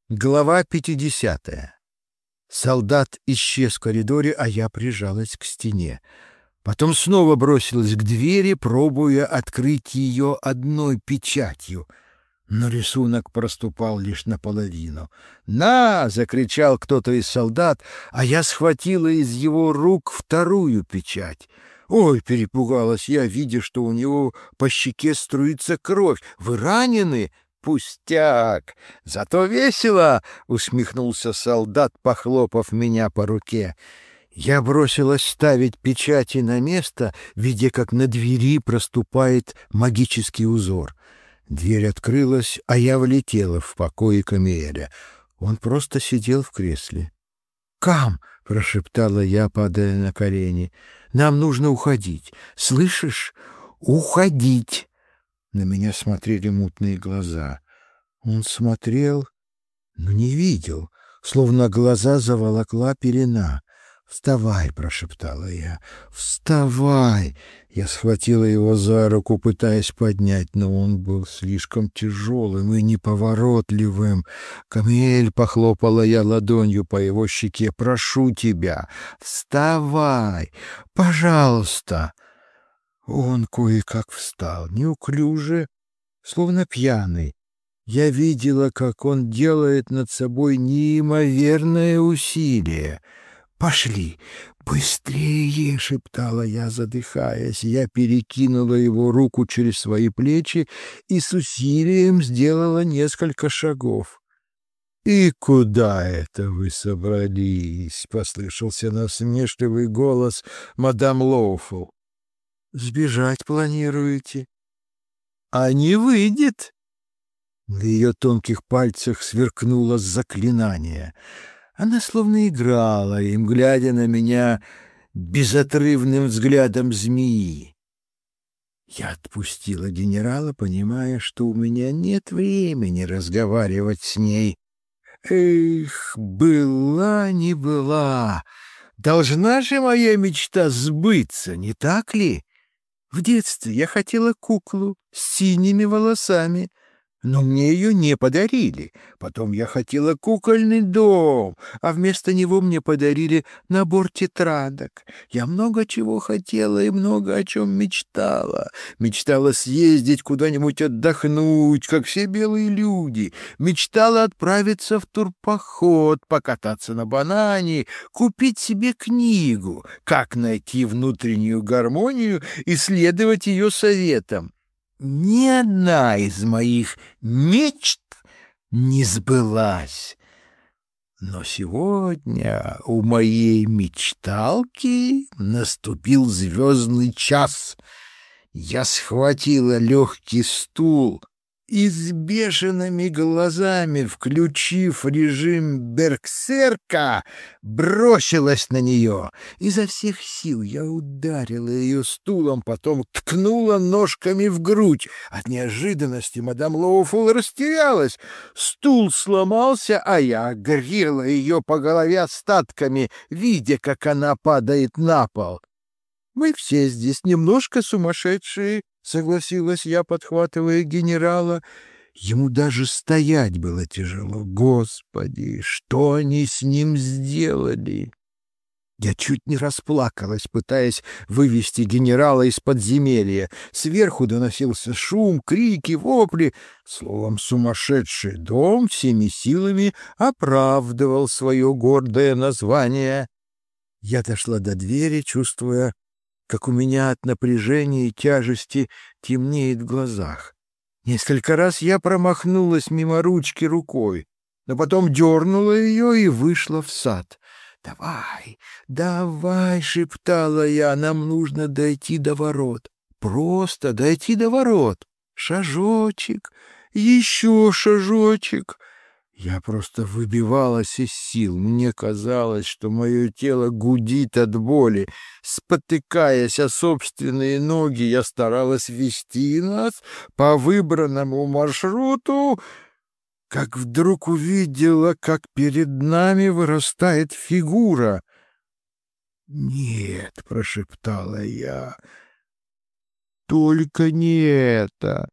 Глава 50. Солдат исчез в коридоре, а я прижалась к стене. Потом снова бросилась к двери, пробуя открыть ее одной печатью. Но рисунок проступал лишь наполовину. «На!» — закричал кто-то из солдат, а я схватила из его рук вторую печать. «Ой!» — перепугалась я, видя, что у него по щеке струится кровь. «Вы ранены?» «Пустяк! Зато весело!» — усмехнулся солдат, похлопав меня по руке. Я бросилась ставить печати на место, видя, как на двери проступает магический узор. Дверь открылась, а я влетела в покои Камиэля. Он просто сидел в кресле. «Кам!» — прошептала я, падая на колени. «Нам нужно уходить. Слышишь? Уходить!» На меня смотрели мутные глаза. Он смотрел, но не видел, словно глаза заволокла пелена. «Вставай!» — прошептала я. «Вставай!» Я схватила его за руку, пытаясь поднять, но он был слишком тяжелым и неповоротливым. «Камиль!» — похлопала я ладонью по его щеке. «Прошу тебя! Вставай! Пожалуйста!» Он кое-как встал, неуклюже, словно пьяный. Я видела, как он делает над собой неимоверное усилие. «Пошли! Быстрее!» — шептала я, задыхаясь. Я перекинула его руку через свои плечи и с усилием сделала несколько шагов. «И куда это вы собрались?» — послышался насмешливый голос мадам Лоуфул. «Сбежать планируете?» «А не выйдет!» На ее тонких пальцах сверкнуло заклинание. Она словно играла им, глядя на меня безотрывным взглядом змеи. Я отпустила генерала, понимая, что у меня нет времени разговаривать с ней. Эх, была не была. Должна же моя мечта сбыться, не так ли? В детстве я хотела куклу с синими волосами, но мне ее не подарили. Потом я хотела кукольный дом, а вместо него мне подарили набор тетрадок. Я много чего хотела и много о чем мечтала. Мечтала съездить куда-нибудь отдохнуть, как все белые люди. Мечтала отправиться в турпоход, покататься на банане, купить себе книгу «Как найти внутреннюю гармонию» и следовать ее советам. Ни одна из моих мечт не сбылась. Но сегодня у моей мечталки наступил звездный час. Я схватила легкий стул и с бешеными глазами, включив режим берсерка, бросилась на нее. Изо всех сил я ударила ее стулом, потом ткнула ножками в грудь. От неожиданности мадам Лоуфул растерялась. Стул сломался, а я грела ее по голове остатками, видя, как она падает на пол. «Мы все здесь немножко сумасшедшие», — согласилась я, подхватывая генерала. Ему даже стоять было тяжело. Господи, что они с ним сделали? Я чуть не расплакалась, пытаясь вывести генерала из подземелья. Сверху доносился шум, крики, вопли. Словом, сумасшедший дом всеми силами оправдывал свое гордое название. Я дошла до двери, чувствуя, как у меня от напряжения и тяжести темнеет в глазах. Несколько раз я промахнулась мимо ручки рукой, но потом дернула ее и вышла в сад. «Давай, давай!» — шептала я. «Нам нужно дойти до ворот. Просто дойти до ворот. Шажочек, еще шажочек». Я просто выбивалась из сил. Мне казалось, что мое тело гудит от боли. Спотыкаясь о собственные ноги, я старалась вести нас по выбранному маршруту, как вдруг увидела, как перед нами вырастает фигура. «Нет», — прошептала я, — «только не это».